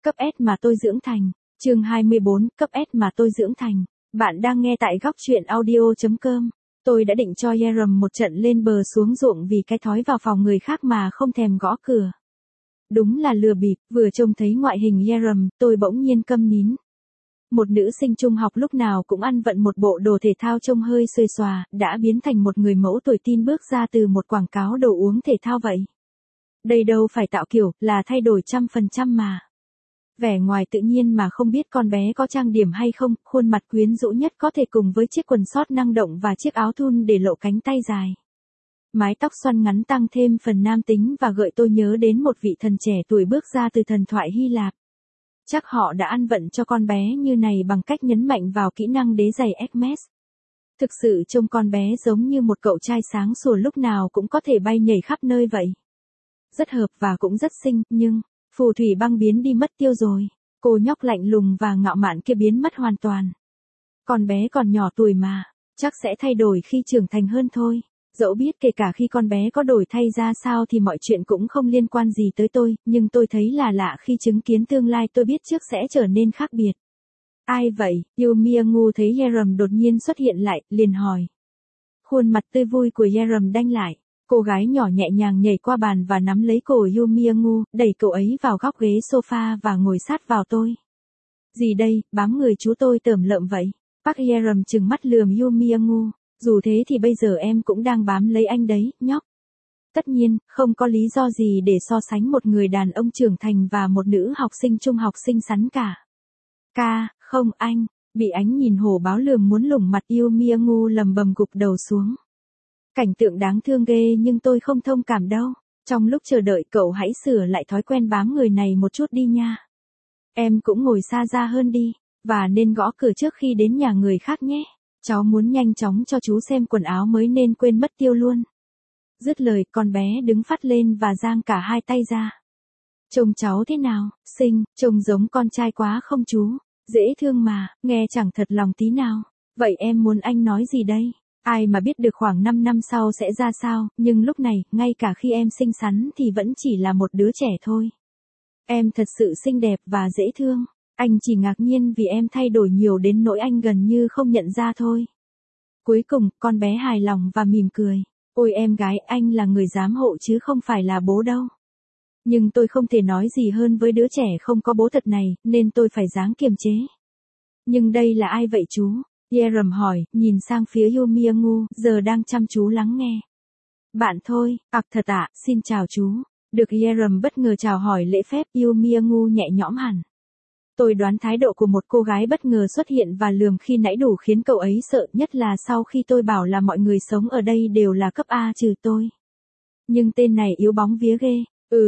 Cấp S mà tôi dưỡng thành. Chương 24, cấp S mà tôi dưỡng thành. Bạn đang nghe tại góc truyện audio.com. Tôi đã định cho Jerome một trận lên bờ xuống ruộng vì cái thói vào phòng người khác mà không thèm gõ cửa. Đúng là lừa bịp, vừa trông thấy ngoại hình Jerome, tôi bỗng nhiên câm nín. Một nữ sinh trung học lúc nào cũng ăn vận một bộ đồ thể thao trông hơi xuề xòa, đã biến thành một người mẫu tuổi teen bước ra từ một quảng cáo đồ uống thể thao vậy. Đây đâu phải tạo kiểu, là thay đổi 100% mà. Vẻ ngoài tự nhiên mà không biết con bé có trang điểm hay không, khuôn mặt quyến rũ nhất có thể cùng với chiếc quần sót năng động và chiếc áo thun để lộ cánh tay dài. Mái tóc xoăn ngắn tăng thêm phần nam tính và gợi tôi nhớ đến một vị thần trẻ tuổi bước ra từ thần thoại Hy Lạp. Chắc họ đã ăn vận cho con bé như này bằng cách nhấn mạnh vào kỹ năng đế giày Hermes. Thực sự trông con bé giống như một cậu trai sáng sủa lúc nào cũng có thể bay nhảy khắp nơi vậy. Rất hợp và cũng rất xinh, nhưng phù thủy băng biến đi mất tiêu rồi. Cô nhóc lạnh lùng và ngạo mạn kia biến mất hoàn toàn. Con bé còn nhỏ tuổi mà, chắc sẽ thay đổi khi trưởng thành hơn thôi. Dẫu biết kể cả khi con bé có đổi thay ra sao thì mọi chuyện cũng không liên quan gì tới tôi, nhưng tôi thấy là lạ khi chứng kiến tương lai tôi biết trước sẽ trở nên khác biệt. Ai vậy? Yumi Ngu thấy Jerome đột nhiên xuất hiện lại, liền hỏi. Khuôn mặt tươi vui của Jerome đanh lại. Cô gái nhỏ nhẹ nhàng nhảy qua bàn và nắm lấy cổ Yumi Ngu, đẩy cậu ấy vào góc ghế sofa và ngồi sát vào tôi. Gì đây, bám người chú tôi tởm lợm vậy? Park Jerome trừng mắt lườm Yumi Ngu. Dù thế thì bây giờ em cũng đang bám lấy anh đấy, nhóc. Tất nhiên, không có lý do gì để so sánh một người đàn ông trưởng thành và một nữ học sinh trung học xinh xắn cả. Không anh, bị ánh nhìn hổ báo lườm muốn lủng mặt Yumi Ngu lầm bầm gục đầu xuống. Cảnh tượng đáng thương ghê nhưng tôi không thông cảm đâu. Trong lúc chờ đợi cậu hãy sửa lại thói quen bám người này một chút đi nha. Em cũng ngồi xa ra hơn đi, và nên gõ cửa trước khi đến nhà người khác nhé. Cháu muốn nhanh chóng cho chú xem quần áo mới nên quên mất tiêu luôn. Dứt lời con bé đứng phắt lên và giang cả hai tay ra. Trông cháu thế nào, xinh, trông giống con trai quá không chú? Dễ thương mà, nghe chẳng thật lòng tí nào. Vậy em muốn anh nói gì đây? Ai mà biết được khoảng 5 năm sau sẽ ra sao, nhưng lúc này, ngay cả khi em xinh xắn thì vẫn chỉ là một đứa trẻ thôi. Em thật sự xinh đẹp và dễ thương. Anh chỉ ngạc nhiên vì em thay đổi nhiều đến nỗi anh gần như không nhận ra thôi. Cuối cùng, con bé hài lòng và mỉm cười. Ôi em gái, anh là người giám hộ chứ không phải là bố đâu. Nhưng tôi không thể nói gì hơn với đứa trẻ không có bố thật này, nên tôi phải ráng kiềm chế. Nhưng đây là ai vậy chú? Jerome hỏi, nhìn sang phía Yumi Ngu, giờ đang chăm chú lắng nghe. Bạn thôi, thật ạ, xin chào chú. Được Jerome bất ngờ chào hỏi lễ phép, Yumi Ngu nhẹ nhõm hẳn. Tôi đoán thái độ của một cô gái bất ngờ xuất hiện và lườm khi nãy đủ khiến cậu ấy sợ, nhất là sau khi tôi bảo là mọi người sống ở đây đều là cấp A trừ tôi. Nhưng tên này yếu bóng vía ghê.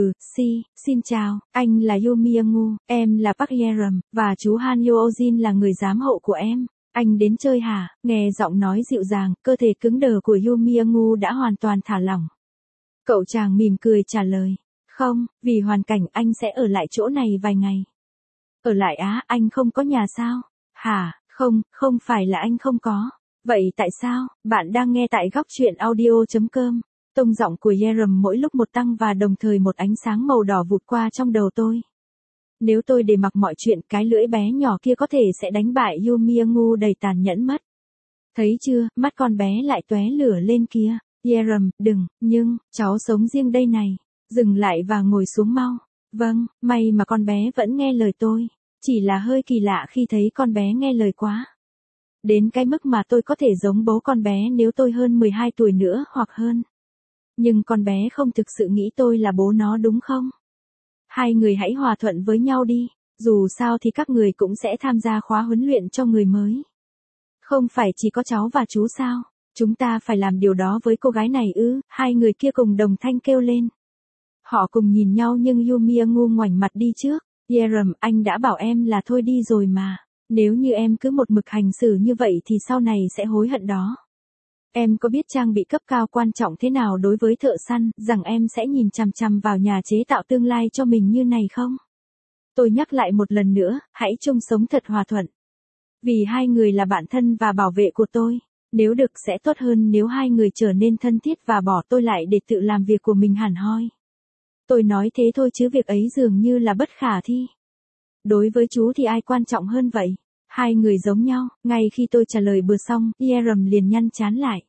Xin chào, anh là Yumi Ngu, em là Park Jerome, và chú Han Yo-jin là người giám hộ của em. Anh đến chơi hả? Nghe giọng nói dịu dàng, cơ thể cứng đờ của Yumi Ngu đã hoàn toàn thả lỏng. Cậu chàng mỉm cười trả lời. Không, vì hoàn cảnh anh sẽ ở lại chỗ này vài ngày. Ở lại á, anh không có nhà sao? Hả, không phải là anh không có. Vậy tại sao? Bạn đang nghe tại góc truyện audio.com. Tông giọng của Jerome mỗi lúc một tăng và đồng thời một ánh sáng màu đỏ vụt qua trong đầu tôi. Nếu tôi để mặc mọi chuyện, cái lưỡi bé nhỏ kia có thể sẽ đánh bại Yumi Ngu đầy tàn nhẫn mất. Thấy chưa, mắt con bé lại tóe lửa lên kia. Jerome, đừng, nhưng, cháu sống riêng đây này. Dừng lại và ngồi xuống mau. Vâng, may mà con bé vẫn nghe lời tôi. Chỉ là hơi kỳ lạ khi thấy con bé nghe lời quá. Đến cái mức mà tôi có thể giống bố con bé nếu tôi hơn 12 tuổi nữa hoặc hơn. Nhưng con bé không thực sự nghĩ tôi là bố nó đúng không? Hai người hãy hòa thuận với nhau đi, dù sao thì các người cũng sẽ tham gia khóa huấn luyện cho người mới. Không phải chỉ có cháu và chú sao? Chúng ta phải làm điều đó với cô gái này ư? Hai người kia cùng đồng thanh kêu lên. Họ cùng nhìn nhau nhưng Yumi Ngu ngoảnh mặt đi trước. Jerome, anh đã bảo em là thôi đi rồi mà. Nếu như em cứ một mực hành xử như vậy thì sau này sẽ hối hận đó. Em có biết trang bị cấp cao quan trọng thế nào đối với thợ săn, rằng em sẽ nhìn chằm chằm vào nhà chế tạo tương lai cho mình như này không? Tôi nhắc lại một lần nữa, hãy chung sống thật hòa thuận. Vì hai người là bạn thân và bảo vệ của tôi. Nếu được sẽ tốt hơn nếu hai người trở nên thân thiết và bỏ tôi lại để tự làm việc của mình hẳn hoi. Tôi nói thế thôi chứ việc ấy dường như là bất khả thi. Đối với chú thì ai quan trọng hơn vậy? Hai người giống nhau, ngay khi tôi trả lời bừa xong, Yeram liền nhăn chán lại.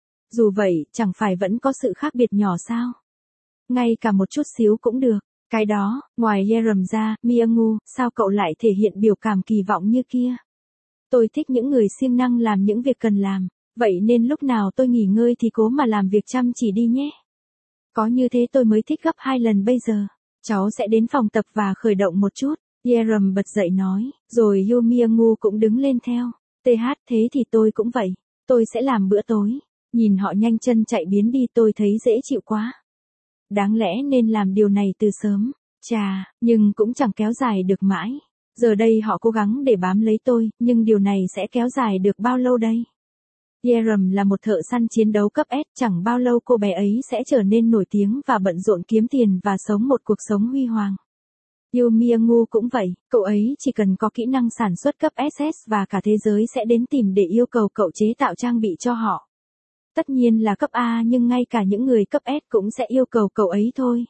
Dù vậy, chẳng phải vẫn có sự khác biệt nhỏ sao? Ngay cả một chút xíu cũng được. Cái đó, ngoài Yeram ra, Mia-ngu, sao cậu lại thể hiện biểu cảm kỳ vọng như kia? Tôi thích những người siêng năng làm những việc cần làm, vậy nên lúc nào tôi nghỉ ngơi thì cố mà làm việc chăm chỉ đi nhé. Có như thế tôi mới thích gấp 2 lần bây giờ. Cháu sẽ đến phòng tập và khởi động một chút. Yeram bật dậy nói, rồi Mia-ngu cũng đứng lên theo. Thế thì tôi cũng vậy. Tôi sẽ làm bữa tối. Nhìn họ nhanh chân chạy biến đi tôi thấy dễ chịu quá. Đáng lẽ nên làm điều này từ sớm. Chà, nhưng cũng chẳng kéo dài được mãi. Giờ đây họ cố gắng để bám lấy tôi, nhưng điều này sẽ kéo dài được bao lâu đây? Yeram là một thợ săn chiến đấu cấp S, chẳng bao lâu cô bé ấy sẽ trở nên nổi tiếng và bận rộn kiếm tiền và sống một cuộc sống huy hoàng. Mia-ngu cũng vậy, cậu ấy chỉ cần có kỹ năng sản xuất cấp SS và cả thế giới sẽ đến tìm để yêu cầu cậu chế tạo trang bị cho họ. Tất nhiên là cấp A nhưng ngay cả những người cấp S cũng sẽ yêu cầu cậu ấy thôi.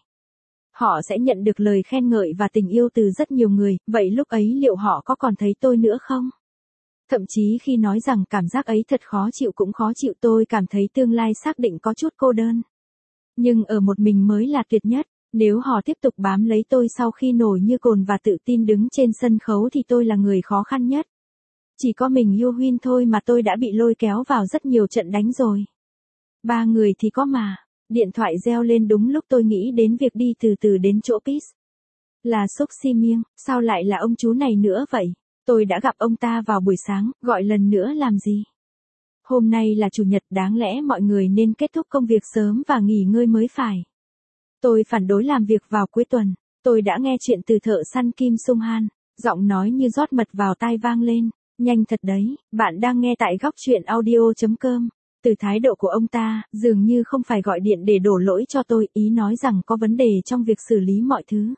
Họ sẽ nhận được lời khen ngợi và tình yêu từ rất nhiều người, vậy lúc ấy liệu họ có còn thấy tôi nữa không? Thậm chí khi nói rằng cảm giác ấy thật khó chịu cũng khó chịu tôi cảm thấy tương lai xác định có chút cô đơn. Nhưng ở một mình mới là tuyệt nhất, nếu họ tiếp tục bám lấy tôi sau khi nổi như cồn và tự tin đứng trên sân khấu thì tôi là người khó khăn nhất. Chỉ có mình Yuhin thôi mà tôi đã bị lôi kéo vào rất nhiều trận đánh rồi. 3 người thì có mà. Điện thoại reo lên đúng lúc tôi nghĩ đến việc đi từ từ đến chỗ Peace. Là Suk Si Mieng, sao lại là ông chú này nữa vậy? Tôi đã gặp ông ta vào buổi sáng, gọi lần nữa làm gì? Hôm nay là chủ nhật, đáng lẽ mọi người nên kết thúc công việc sớm và nghỉ ngơi mới phải. Tôi phản đối làm việc vào cuối tuần. Tôi đã nghe chuyện từ thợ săn Kim Sung Han, giọng nói như rót mật vào tai vang lên. Nhanh thật đấy, bạn đang nghe tại góc truyện audio.com. Từ thái độ của ông ta, dường như không phải gọi điện để đổ lỗi cho tôi, ý nói rằng có vấn đề trong việc xử lý mọi thứ.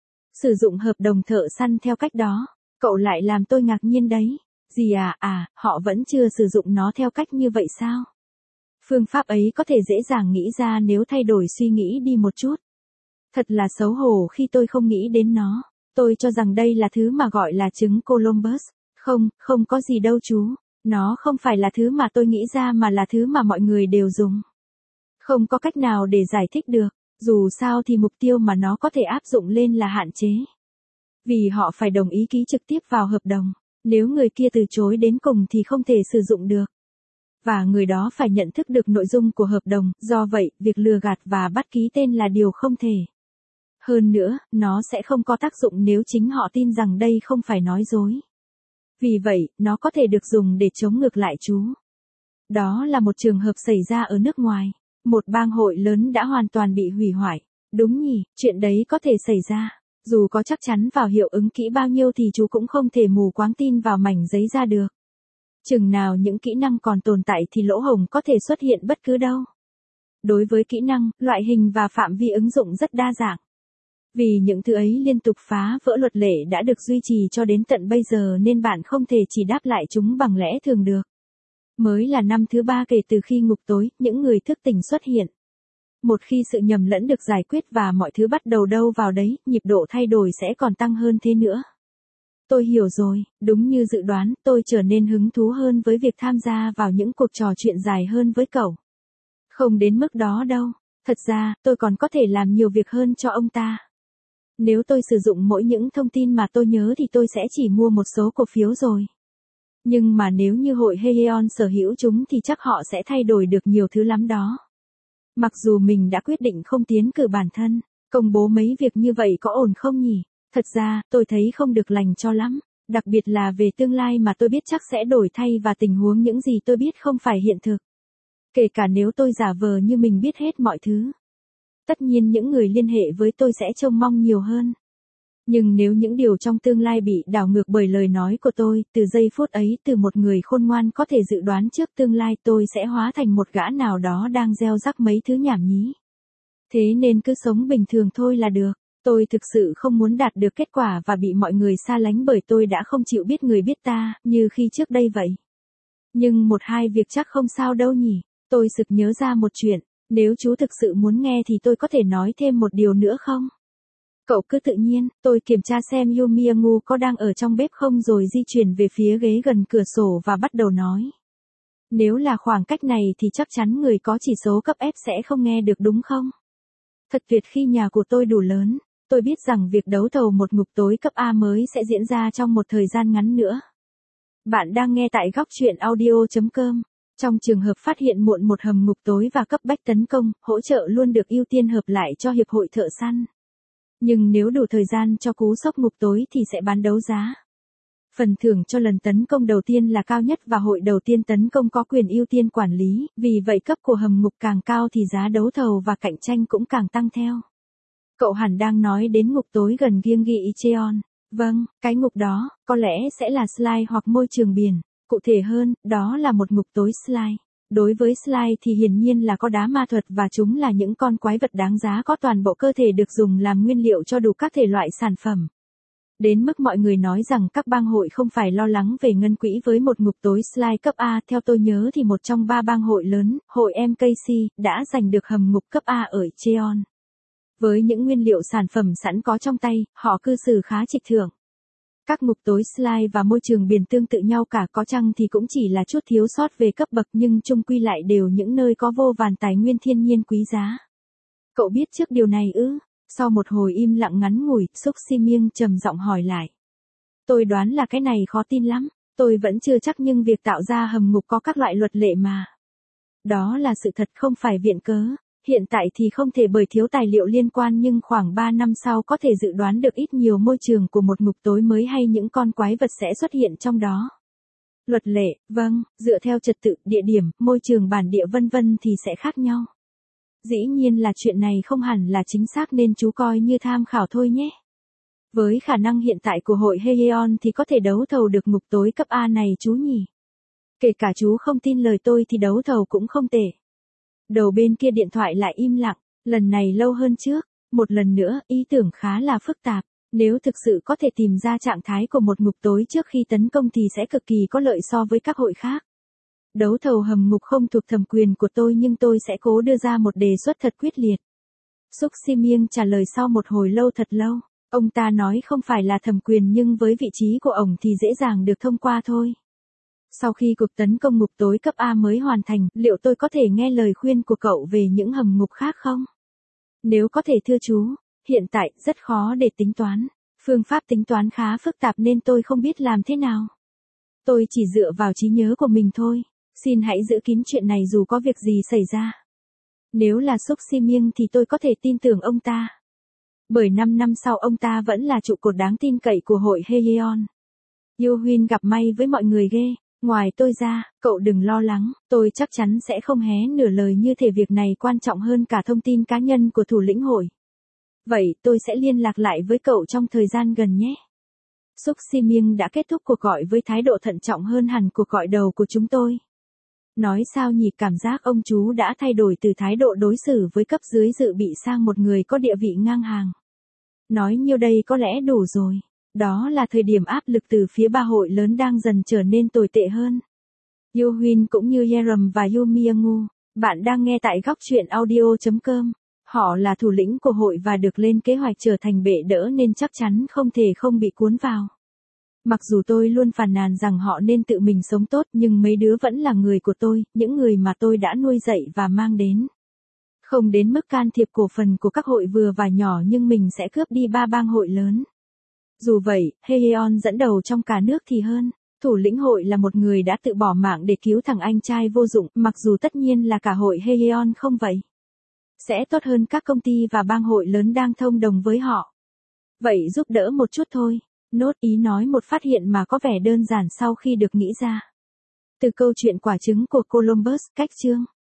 Sử dụng hợp đồng thợ săn theo cách đó, cậu lại làm tôi ngạc nhiên đấy. Gì họ vẫn chưa sử dụng nó theo cách như vậy sao? Phương pháp ấy có thể dễ dàng nghĩ ra nếu thay đổi suy nghĩ đi một chút. Thật là xấu hổ khi tôi không nghĩ đến nó. Tôi cho rằng đây là thứ mà gọi là trứng Columbus. Không có gì đâu chú. Nó không phải là thứ mà tôi nghĩ ra mà là thứ mà mọi người đều dùng. Không có cách nào để giải thích được. Dù sao thì mục tiêu mà nó có thể áp dụng lên là hạn chế. Vì họ phải đồng ý ký trực tiếp vào hợp đồng. Nếu người kia từ chối đến cùng thì không thể sử dụng được. Và người đó phải nhận thức được nội dung của hợp đồng, do vậy, việc lừa gạt và bắt ký tên là điều không thể. Hơn nữa, nó sẽ không có tác dụng nếu chính họ tin rằng đây không phải nói dối. Vì vậy, nó có thể được dùng để chống ngược lại chú. Đó là một trường hợp xảy ra ở nước ngoài. Một bang hội lớn đã hoàn toàn bị hủy hoại. Đúng nhỉ, chuyện đấy có thể xảy ra. Dù có chắc chắn vào hiệu ứng kỹ bao nhiêu thì chú cũng không thể mù quáng tin vào mảnh giấy ra được. Chừng nào những kỹ năng còn tồn tại thì lỗ hổng có thể xuất hiện bất cứ đâu. Đối với kỹ năng, loại hình và phạm vi ứng dụng rất đa dạng. Vì những thứ ấy liên tục phá vỡ luật lệ đã được duy trì cho đến tận bây giờ nên bạn không thể chỉ đáp lại chúng bằng lẽ thường được. Mới là năm thứ 3 kể từ khi ngục tối, những người thức tỉnh xuất hiện. Một khi sự nhầm lẫn được giải quyết và mọi thứ bắt đầu đâu vào đấy, nhịp độ thay đổi sẽ còn tăng hơn thế nữa. Tôi hiểu rồi, đúng như dự đoán, tôi trở nên hứng thú hơn với việc tham gia vào những cuộc trò chuyện dài hơn với cậu. Không đến mức đó đâu, thật ra, tôi còn có thể làm nhiều việc hơn cho ông ta. Nếu tôi sử dụng mỗi những thông tin mà tôi nhớ thì tôi sẽ chỉ mua một số cổ phiếu rồi. Nhưng mà nếu như hội Heion sở hữu chúng thì chắc họ sẽ thay đổi được nhiều thứ lắm đó. Mặc dù mình đã quyết định không tiến cử bản thân, công bố mấy việc như vậy có ổn không nhỉ? Thật ra, tôi thấy không được lành cho lắm, đặc biệt là về tương lai mà tôi biết chắc sẽ đổi thay và tình huống những gì tôi biết không phải hiện thực. Kể cả nếu tôi giả vờ như mình biết hết mọi thứ. Tất nhiên những người liên hệ với tôi sẽ trông mong nhiều hơn. Nhưng nếu những điều trong tương lai bị đảo ngược bởi lời nói của tôi, từ giây phút ấy từ một người khôn ngoan có thể dự đoán trước tương lai tôi sẽ hóa thành một gã nào đó đang gieo rắc mấy thứ nhảm nhí. Thế nên cứ sống bình thường thôi là được. Tôi thực sự không muốn đạt được kết quả và bị mọi người xa lánh bởi tôi đã không chịu biết người biết ta, như khi trước đây vậy. Nhưng một hai việc chắc không sao đâu nhỉ. Tôi sực nhớ ra một chuyện, nếu chú thực sự muốn nghe thì tôi có thể nói thêm một điều nữa không? Cậu cứ tự nhiên, tôi kiểm tra xem Yomiamu có đang ở trong bếp không rồi di chuyển về phía ghế gần cửa sổ và bắt đầu nói. Nếu là khoảng cách này thì chắc chắn người có chỉ số cấp F sẽ không nghe được đúng không? Thật tuyệt khi nhà của tôi đủ lớn, tôi biết rằng việc đấu thầu một ngục tối cấp A mới sẽ diễn ra trong một thời gian ngắn nữa. Bạn đang nghe tại góc truyện audio.com. Trong trường hợp phát hiện muộn một hầm ngục tối và cấp bách tấn công, hỗ trợ luôn được ưu tiên hợp lại cho Hiệp hội Thợ Săn. Nhưng nếu đủ thời gian cho cú sốc ngục tối thì sẽ bán đấu giá. Phần thưởng cho lần tấn công đầu tiên là cao nhất và hội đầu tiên tấn công có quyền ưu tiên quản lý, vì vậy cấp của hầm ngục càng cao thì giá đấu thầu và cạnh tranh cũng càng tăng theo. Cậu hẳn đang nói đến ngục tối gần Gyeonggi Incheon. Vâng, cái ngục đó, có lẽ sẽ là slide hoặc môi trường biển. Cụ thể hơn, đó là một ngục tối slide. Đối với slide thì hiển nhiên là có đá ma thuật và chúng là những con quái vật đáng giá có toàn bộ cơ thể được dùng làm nguyên liệu cho đủ các thể loại sản phẩm. Đến mức mọi người nói rằng các bang hội không phải lo lắng về ngân quỹ với một ngục tối slide cấp A. Theo tôi nhớ thì một trong 3 bang hội lớn, hội MKC, đã giành được hầm ngục cấp A ở Incheon. Với những nguyên liệu sản phẩm sẵn có trong tay, họ cư xử khá trịch thượng. Các ngục tối slide và môi trường biển tương tự nhau cả, có chăng thì cũng chỉ là chút thiếu sót về cấp bậc nhưng chung quy lại đều những nơi có vô vàn tài nguyên thiên nhiên quý giá. Cậu biết trước điều này ư? Sau một hồi im lặng ngắn ngủi, Suk Si Mieng trầm giọng hỏi lại. Tôi đoán là cái này khó tin lắm, tôi vẫn chưa chắc nhưng việc tạo ra hầm ngục có các loại luật lệ mà. Đó là sự thật không phải viện cớ. Hiện tại thì không thể bởi thiếu tài liệu liên quan nhưng khoảng 3 năm sau có thể dự đoán được ít nhiều môi trường của một ngục tối mới hay những con quái vật sẽ xuất hiện trong đó. Luật lệ, vâng, dựa theo trật tự, địa điểm, môi trường bản địa vân vân thì sẽ khác nhau. Dĩ nhiên là chuyện này không hẳn là chính xác nên chú coi như tham khảo thôi nhé. Với khả năng hiện tại của hội Haeyeon thì có thể đấu thầu được ngục tối cấp A này chú nhỉ? Kể cả chú không tin lời tôi thì đấu thầu cũng không tệ. Đầu bên kia điện thoại lại im lặng, lần này lâu hơn trước. Một lần nữa, ý tưởng khá là phức tạp. Nếu thực sự có thể tìm ra trạng thái của một ngục tối trước khi tấn công thì sẽ cực kỳ có lợi so với các hội khác. Đấu thầu hầm ngục không thuộc thẩm quyền của tôi nhưng tôi sẽ cố đưa ra một đề xuất thật quyết liệt. Suk Si Mieng trả lời sau một hồi lâu thật lâu. Ông ta nói không phải là thẩm quyền nhưng với vị trí của ổng thì dễ dàng được thông qua thôi. Sau khi cuộc tấn công ngục tối cấp A mới hoàn thành, liệu tôi có thể nghe lời khuyên của cậu về những hầm ngục khác không? Nếu có thể thưa chú, hiện tại rất khó để tính toán. Phương pháp tính toán khá phức tạp nên tôi không biết làm thế nào. Tôi chỉ dựa vào trí nhớ của mình thôi. Xin hãy giữ kín chuyện này dù có việc gì xảy ra. Nếu là Suk Si Mieng thì tôi có thể tin tưởng ông ta. Bởi 5 năm sau ông ta vẫn là trụ cột đáng tin cậy của hội Haeyeon. Yoo Huyên gặp may với mọi người ghê. Ngoài tôi ra, cậu đừng lo lắng, tôi chắc chắn sẽ không hé nửa lời như thể việc này quan trọng hơn cả thông tin cá nhân của thủ lĩnh hội. Vậy tôi sẽ liên lạc lại với cậu trong thời gian gần nhé. Suk Si Mieng đã kết thúc cuộc gọi với thái độ thận trọng hơn hẳn cuộc gọi đầu của chúng tôi. Nói sao nhỉ, cảm giác ông chú đã thay đổi từ thái độ đối xử với cấp dưới dự bị sang một người có địa vị ngang hàng. Nói nhiêu đây có lẽ đủ rồi. Đó là thời điểm áp lực từ phía ba hội lớn đang dần trở nên tồi tệ hơn. Yoo Huyên cũng như Yeram và Yomiamu, bạn đang nghe tại góc truyện audio.com. Họ là thủ lĩnh của hội và được lên kế hoạch trở thành bệ đỡ nên chắc chắn không thể không bị cuốn vào. Mặc dù tôi luôn phàn nàn rằng họ nên tự mình sống tốt nhưng mấy đứa vẫn là người của tôi, những người mà tôi đã nuôi dạy và mang đến. Không đến mức can thiệp cổ phần của các hội vừa và nhỏ nhưng mình sẽ cướp đi 3 bang hội lớn. Dù vậy, Haeyeon dẫn đầu trong cả nước thì hơn. Thủ lĩnh hội là một người đã tự bỏ mạng để cứu thằng anh trai vô dụng, mặc dù tất nhiên là cả hội Haeyeon không vậy. Sẽ tốt hơn các công ty và bang hội lớn đang thông đồng với họ. Vậy giúp đỡ một chút thôi. Nốt ý nói một phát hiện mà có vẻ đơn giản sau khi được nghĩ ra. Từ câu chuyện quả trứng của Columbus, cách chương.